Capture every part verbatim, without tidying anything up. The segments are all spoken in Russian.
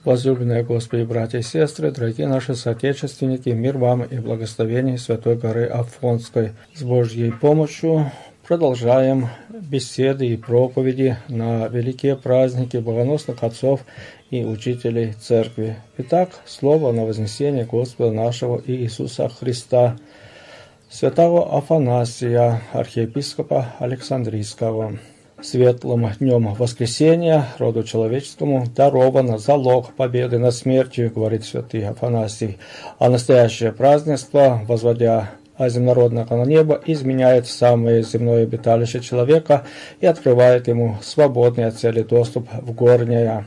Возлюбленные Господи, братья и сестры, дорогие наши соотечественники, мир вам и благословение Святой горы Афонской. С Божьей помощью продолжаем беседы и проповеди на великие праздники богоносных отцов и учителей Церкви. Итак, слово на вознесение Господа нашего Иисуса Христа, святого Афанасия, архиепископа Александрийского. Светлым днем воскресения роду человеческому дарован залог победы над смертью, говорит святый Афанасий, а настоящее празднество, возводя земнородного на небо, изменяет самое земное обиталище человека и открывает ему свободный от цели доступ в горнее.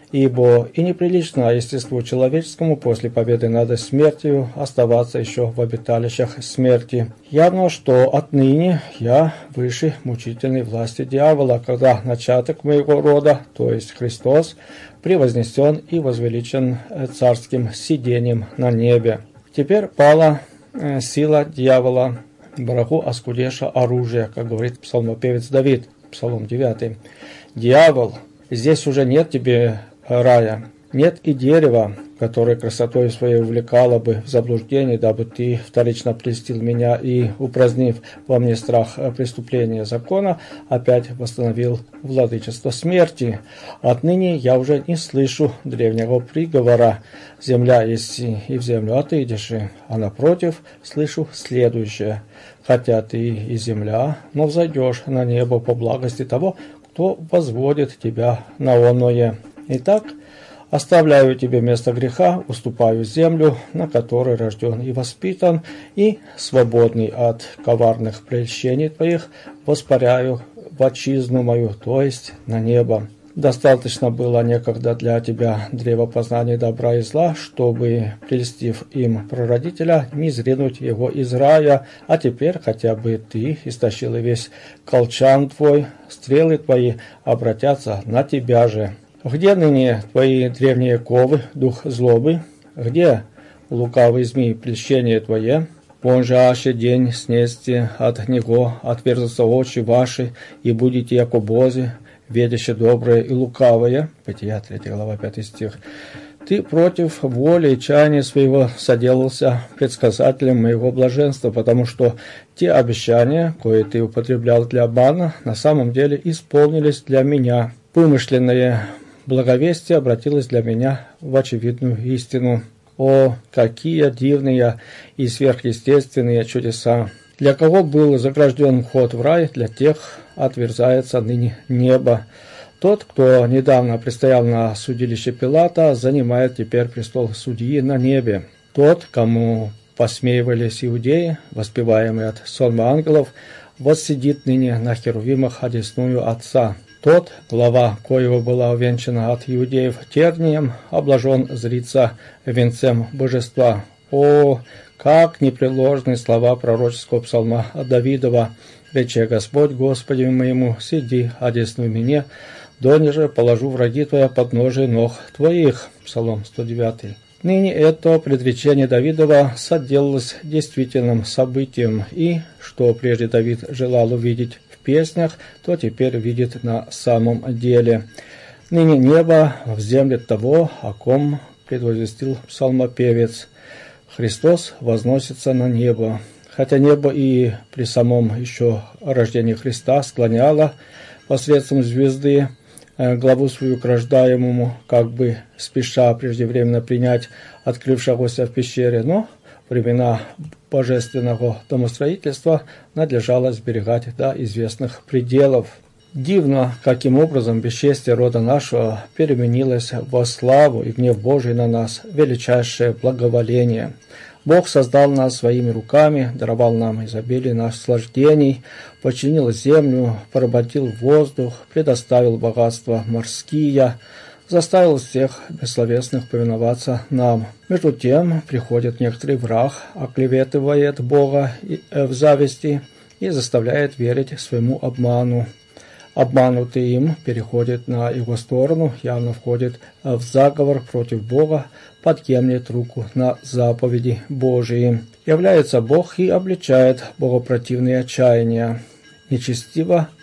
Ибо и неприлично естеству человеческому после победы над смертью оставаться еще в обиталищах смерти. Явно, что отныне я выше мучительной власти дьявола, когда начаток моего рода, то есть Христос, превознесен и возвеличен царским сидением на небе. Теперь пала сила дьявола, врагу оскудеша оружие, как говорит псалмопевец Давид, Псалом девятый. «Дьявол, здесь уже нет тебе рая, нет и дерева, которое красотой своей увлекало бы в заблуждение, дабы ты вторично прельстил меня и, упразднив во мне страх преступления закона, опять восстановил владычество смерти. Отныне я уже не слышу древнего приговора: земля есть и в землю отойдешь, а напротив слышу следующее: хотя ты и земля, но взойдешь на небо по благости того, кто возводит тебя на оное. Итак, оставляю тебе место греха, уступаю землю, на которой рожден и воспитан, и, свободный от коварных прельщений твоих, воспаряю в отчизну мою, то есть на небо. Достаточно было некогда для тебя древа познания добра и зла, чтобы, прельстив им прародителя, не зринуть его из рая, а теперь хотя бы ты истощил весь колчан твой, стрелы твои обратятся на тебя же. Где ныне твои древние ковы, дух злобы? Где лукавый змей прельщение твое? Он же аще день снести от него отверзутся очи ваши, и будете яко бозы, ведяще доброе и лукавое. Бытия третья глава, пятый стих. Ты против воли и чаяния своего соделался предсказателем моего блаженства, потому что те обещания, кои ты употреблял для обмана, на самом деле исполнились для меня. Вымышленное благовестие обратилось для меня в очевидную истину. О, какие дивные и сверхъестественные чудеса! Для кого был загражден вход в рай, для тех отверзается ныне небо. Тот, кто недавно предстоял на судилище Пилата, занимает теперь престол судьи на небе. Тот, кому посмеивались иудеи, воспеваемые от сонма ангелов, воссидит ныне на херувимах одесную Отца. Тот, глава коего была увенчана от иудеев тернием, облажен зрится венцем божества. О, как непреложны слова пророческого псалма Давидова: «Рече Господь Господи моему, сиди одесную мне, донеже положу враги твоя под ножи ног твоих». Псалом сто девятый. Ныне это предречение Давидова соделалось действительным событием, и, что прежде Давид желал увидеть в песнях, то теперь видит на самом деле. Ныне небо вземлет того, о ком предвозвестил псалмопевец. Христос возносится на небо. Хотя небо и при самом еще рождении Христа склоняло посредством звезды главу свою к рождаемому, как бы спеша преждевременно принять открывшегося в пещере, но времена божественного домостроительства надлежало сберегать до известных пределов. Дивно, каким образом бесчестие рода нашего переменилось во славу и гнев Божий на нас, величайшее благоволение. Бог создал нас своими руками, даровал нам изобилие наслаждений, починил землю, поработил воздух, предоставил богатства морские, заставил всех бессловесных повиноваться нам. Между тем приходит некоторый враг, оклеветывает Бога в зависти и заставляет верить своему обману. Обманутый им переходит на его сторону, явно входит в заговор против Бога, подъемлет руку на заповеди Божии. Является Бог и обличает богопротивные отчаяния. Нечестиво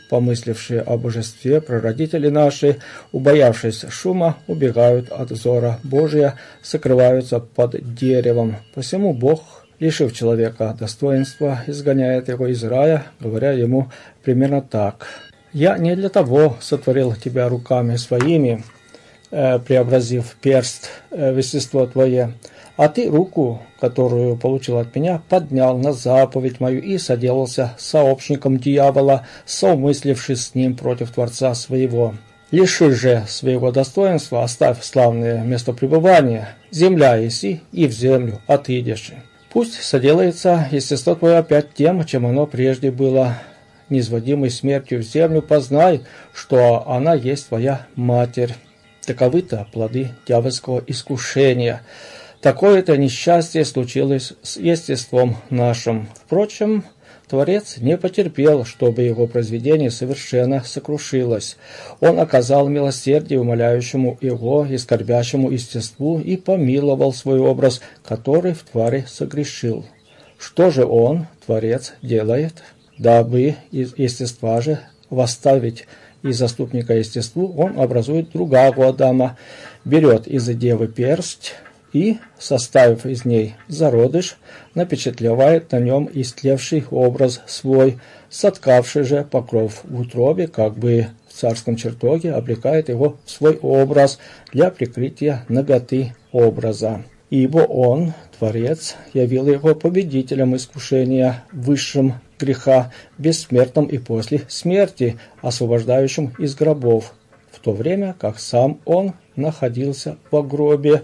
помыслившие о божестве, прародители наши, убоявшись шума, убегают от взора Божия, сокрываются под деревом. Посему Бог, лишив человека достоинства, изгоняет его из рая, говоря ему примерно так: «Я не для того сотворил тебя руками своими, э, преобразив перст э, в естество твое, а ты руку, которую получил от меня, поднял на заповедь мою и соделался сообщником дьявола, соумыслившись с ним против Творца своего. Лиши же своего достоинства, оставь славное место пребывания, земля еси, и в землю отъедешь. Пусть соделается естество твое опять тем, чем оно прежде было, низводимой смертью в землю, познай, что она есть твоя матерь». Таковы-то плоды дьявольского искушения. Такое-то несчастье случилось с естеством нашим. Впрочем, Творец не потерпел, чтобы его произведение совершенно сокрушилось. Он оказал милосердие умоляющему его и скорбящему естеству и помиловал свой образ, который в твари согрешил. Что же он, Творец, делает? Дабы из естества же восставить и заступника естеству, он образует другого Адама, берет из девы персть и, составив из ней зародыш, напечатлевает на нем истлевший образ свой, соткавший же покров в утробе, как бы в царском чертоге, облекает его в свой образ для прикрытия наготы образа. Ибо он, Творец, явил его победителем искушения, высшим греха, бессмертным и после смерти, освобождающим из гробов, в то время как сам он находился в гробе,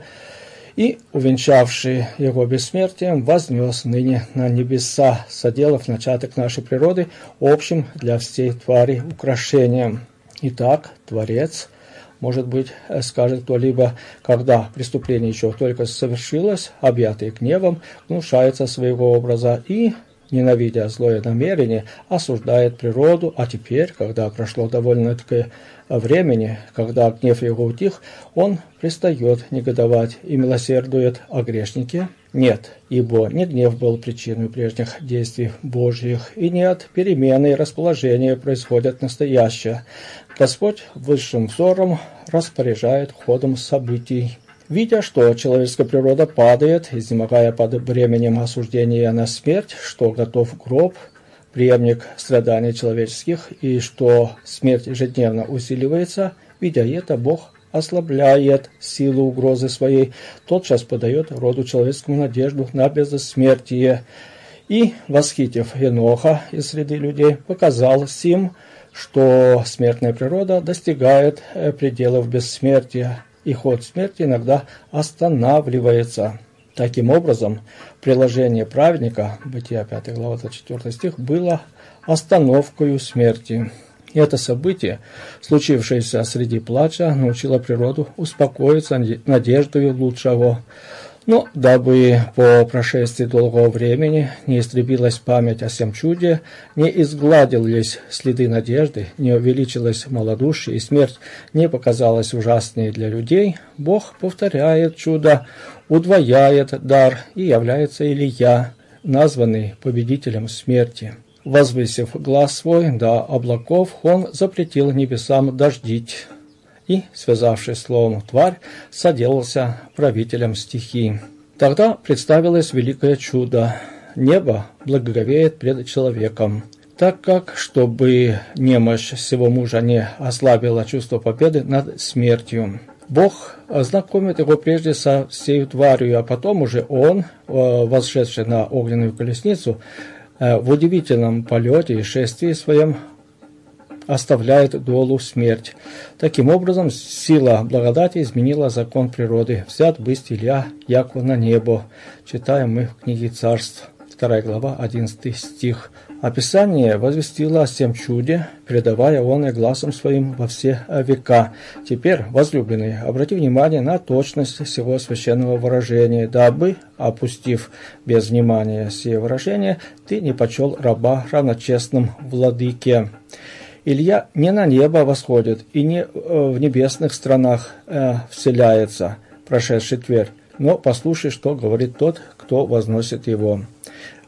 и, увенчавший его бессмертием, вознес ныне на небеса, соделав начаток нашей природы общим для всей твари украшением. Итак, Творец, может быть, скажет кто-либо, когда преступление еще только совершилось, объятый гневом, гнушается своего образа и, ненавидя злое намерение, осуждает природу, а теперь, когда прошло довольно-таки времени, когда гнев его утих, он пристает негодовать и милосердует о грешнике? Нет, ибо не гнев был причиной прежних действий Божьих, и не от перемены расположения происходят настоящее. Господь высшим взором распоряжает ходом событий. Видя, что человеческая природа падает, изнемогая под бременем осуждения на смерть, что готов гроб, преемник страданий человеческих, и что смерть ежедневно усиливается, видя это, Бог ослабляет силу угрозы своей, тотчас подает роду человеческому надежду на безсмертие. И, восхитив Еноха из среды людей, показал сим, что смертная природа достигает пределов бессмертия, и ход смерти иногда останавливается. Таким образом, приложение праведника, Бытия пятая глава двадцать четвёртый стих, было остановкой смерти. И это событие, случившееся среди плача, научило природу успокоиться надеждой лучшего. Но дабы по прошествии долгого времени не истребилась память о сем чуде, не изгладились следы надежды, не увеличилось малодушие и смерть не показалась ужасной для людей, Бог повторяет чудо, удвояет дар и является Илия, названный победителем смерти. Возвысив глаз свой до облаков, он запретил небесам дождить и, связавшись словом тварь, соделался правителем стихий. Тогда представилось великое чудо. Небо благоговеет пред человеком. Так как, чтобы немощь сего мужа не ослабила чувство победы над смертью, Бог ознакомит его прежде со всей тварью, а потом уже он, восшедший на огненную колесницу, в удивительном полете и шествии своем оставляет долу смерть. Таким образом, сила благодати изменила закон природы. Взят бысть Илья, яко на небо. Читаем мы в книге Царств, вторая глава, одиннадцатый стих. Описание возвестило о сем чуде, передавая он и глазом своим во все века. Теперь, возлюбленный, обрати внимание на точность сего священного выражения, дабы, опустив без внимания сие выражение, ты не почел раба равночестным владыке. Илья не на небо восходит и не в небесных странах э, вселяется, прошедший Тверь, но послушай, что говорит тот, кто возносит его.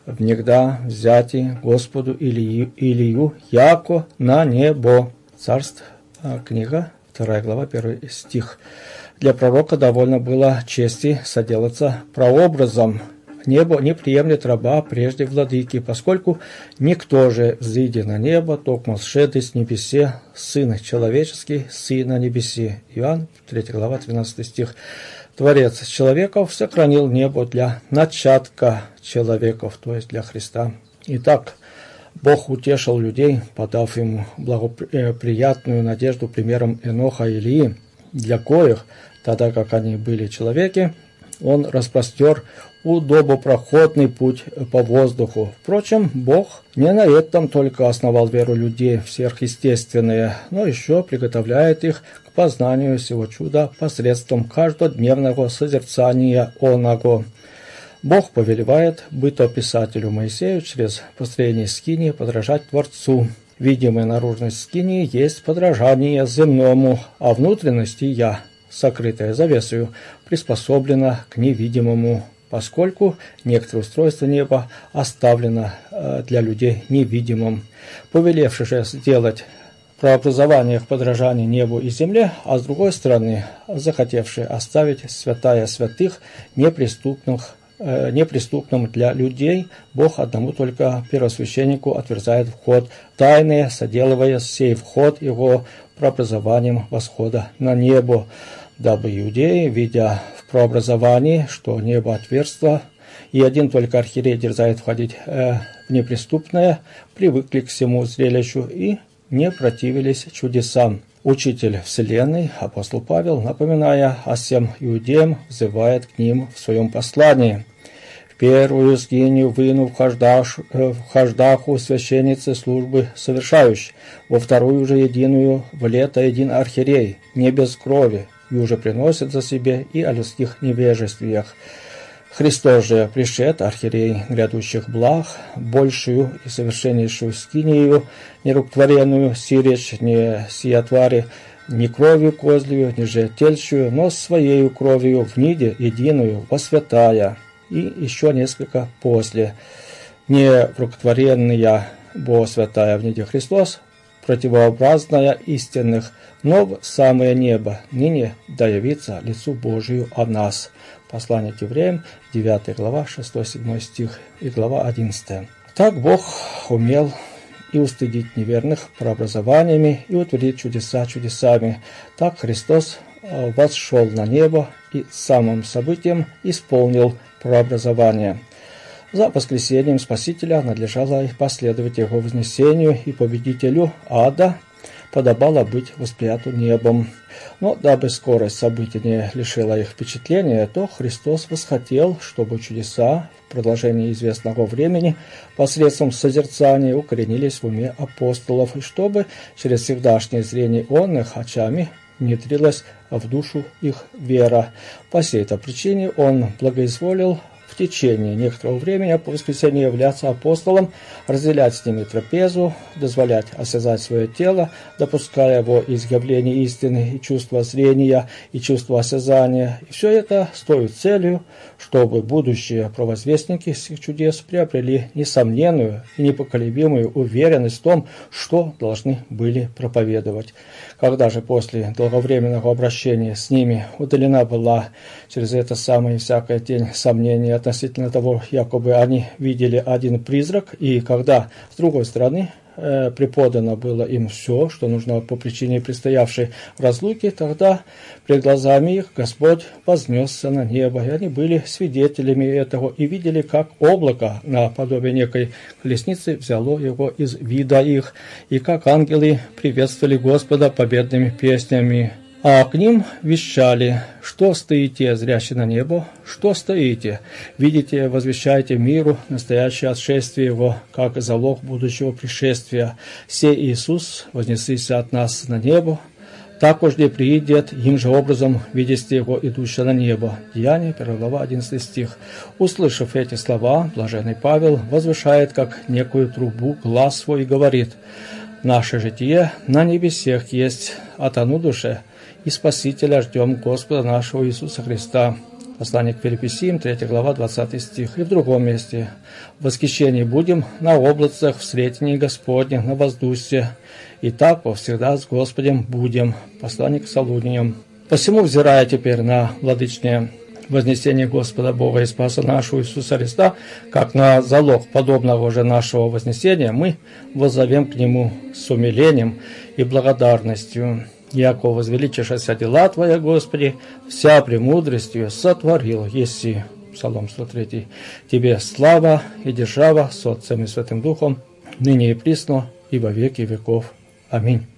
внегда взяти Господу Илью, Илью яко на небо. Царств, книга, вторая глава, первый стих. Для пророка довольно было чести соделаться прообразом. Небо не приемлет раба прежде владыки, поскольку никто же, взойдя на небо, токмо сшеды с небесе, Сын человеческий, Сын на небесе. Иоанн, третья глава, тринадцатый стих. Творец человеков сохранил небо для начатка человеков, то есть для Христа. Итак, Бог утешил людей, подав им благоприятную надежду примером Еноха и Илии, для коих, тогда как они были человеки, Он распростер удобопроходный путь по воздуху. Впрочем, Бог не на этом только основал веру людей в сверхъестественное, но еще приготовляет их к познанию сего чуда посредством каждодневного созерцания оного. Бог повелевает бытописателю Моисею через построение скинии подражать Творцу. Видимая наружность скинии есть подражание земному, а внутренность я, сокрытая завесою, приспособлена к невидимому, поскольку некоторое устройство неба оставлено для людей невидимым. Повелевший же сделать преобразование к подражанию небу и земле, а с другой стороны, захотевший оставить святая святых неприступных, э, неприступным для людей, Бог одному только первосвященнику отверзает вход тайный, соделывая сей вход его преобразованием восхода на небо, дабы иудеи, видя в преобразовании, что небо отверзло, и один только архиерей дерзает входить э, в неприступное, привыкли к всему зрелищу и не противились чудесам. Учитель Вселенной, апостол Павел, напоминая о всем иудеям, взывает к ним в своем послании. В первую скинию выну вхождаху священницы службы совершающей, во вторую же единую в лето един архиерей, не без крови, и уже приносит за себе и о людских невежествиях. Христос же пришед, архиерей грядущих благ, большую и совершеннейшую скинию, нерукотворенную, сиречь, не сиятвари, ни кровью козлью, ни же тельщую, но своею кровью в ниде единую, восвятая, и еще несколько после. Не рукотворенная, бо святая в ниде Христос, противообразная истинных, но в самое небо, ныне да явится лицу Божию о нас. Послание к евреям, девятая глава, шестой-седьмой стих и глава одиннадцатая. Так Бог умел и устыдить неверных преобразованиями, и утвердить чудеса чудесами. Так Христос восшел на небо и самым событием исполнил преобразование. За воскресением Спасителя надлежало их последовать Его вознесению, и победителю ада подобало быть восприятым небом. Но дабы скорость событий не лишила их впечатления, то Христос восхотел, чтобы чудеса в продолжении известного времени посредством созерцания укоренились в уме апостолов, и чтобы через всегдашнее зрение онных очами внедрилась в душу их вера. По сей-то причине Он благоизволил в течение некоторого времени по воскресенье являться апостолом, разделять с ними трапезу, дозволять осязать свое тело, допуская его изъявление истины и чувство зрения, и чувство осязания. И все это с той целью, чтобы будущие провозвестники сих чудес приобрели несомненную и непоколебимую уверенность в том, что должны были проповедовать. Когда же после долговременного обращения с ними удалена была через это самое всякая тень сомнения относительно того, якобы они видели один призрак, и когда с другой стороны э, преподано было им все, что нужно по причине предстоявшей разлуки, тогда пред глазами их Господь вознесся на небо, и они были свидетелями этого и видели, как облако наподобие некой колесницы взяло его из вида их, и как ангелы приветствовали Господа победными песнями. А к ним вещали: что стоите, зрящие на небо, что стоите, видите, возвещайте миру настоящее отшествие его, как залог будущего пришествия. Сей Иисус вознесися от нас на небо, так уж не приидет, им же образом видите его идущего на небо. Деяния, первая глава, одиннадцатый стих. Услышав эти слова, блаженный Павел возвышает как некую трубу глас свой и говорит: наше житие на небесех есть, а тону душе и Спасителя ждем Господа нашего Иисуса Христа, Послание к Филиппийцам, третья глава, двадцатый стих. И в другом месте. В восхищении будем на облацах, в сретении Господнем, на воздухе. И так повсегда с Господем будем. Послание к Солуниям. Посему, взирая теперь на владычное вознесение Господа Бога и Спаса нашего Иисуса Христа, как на залог подобного же нашего вознесения, мы воззовем к Нему с умилением и благодарностью. Яко возвеличишься дела Твоя, Господи, вся премудростью сотворил еси. Псалом сто три. Тебе слава и держава с Отцем и Святым Духом, ныне и присно, и во веки веков. Аминь.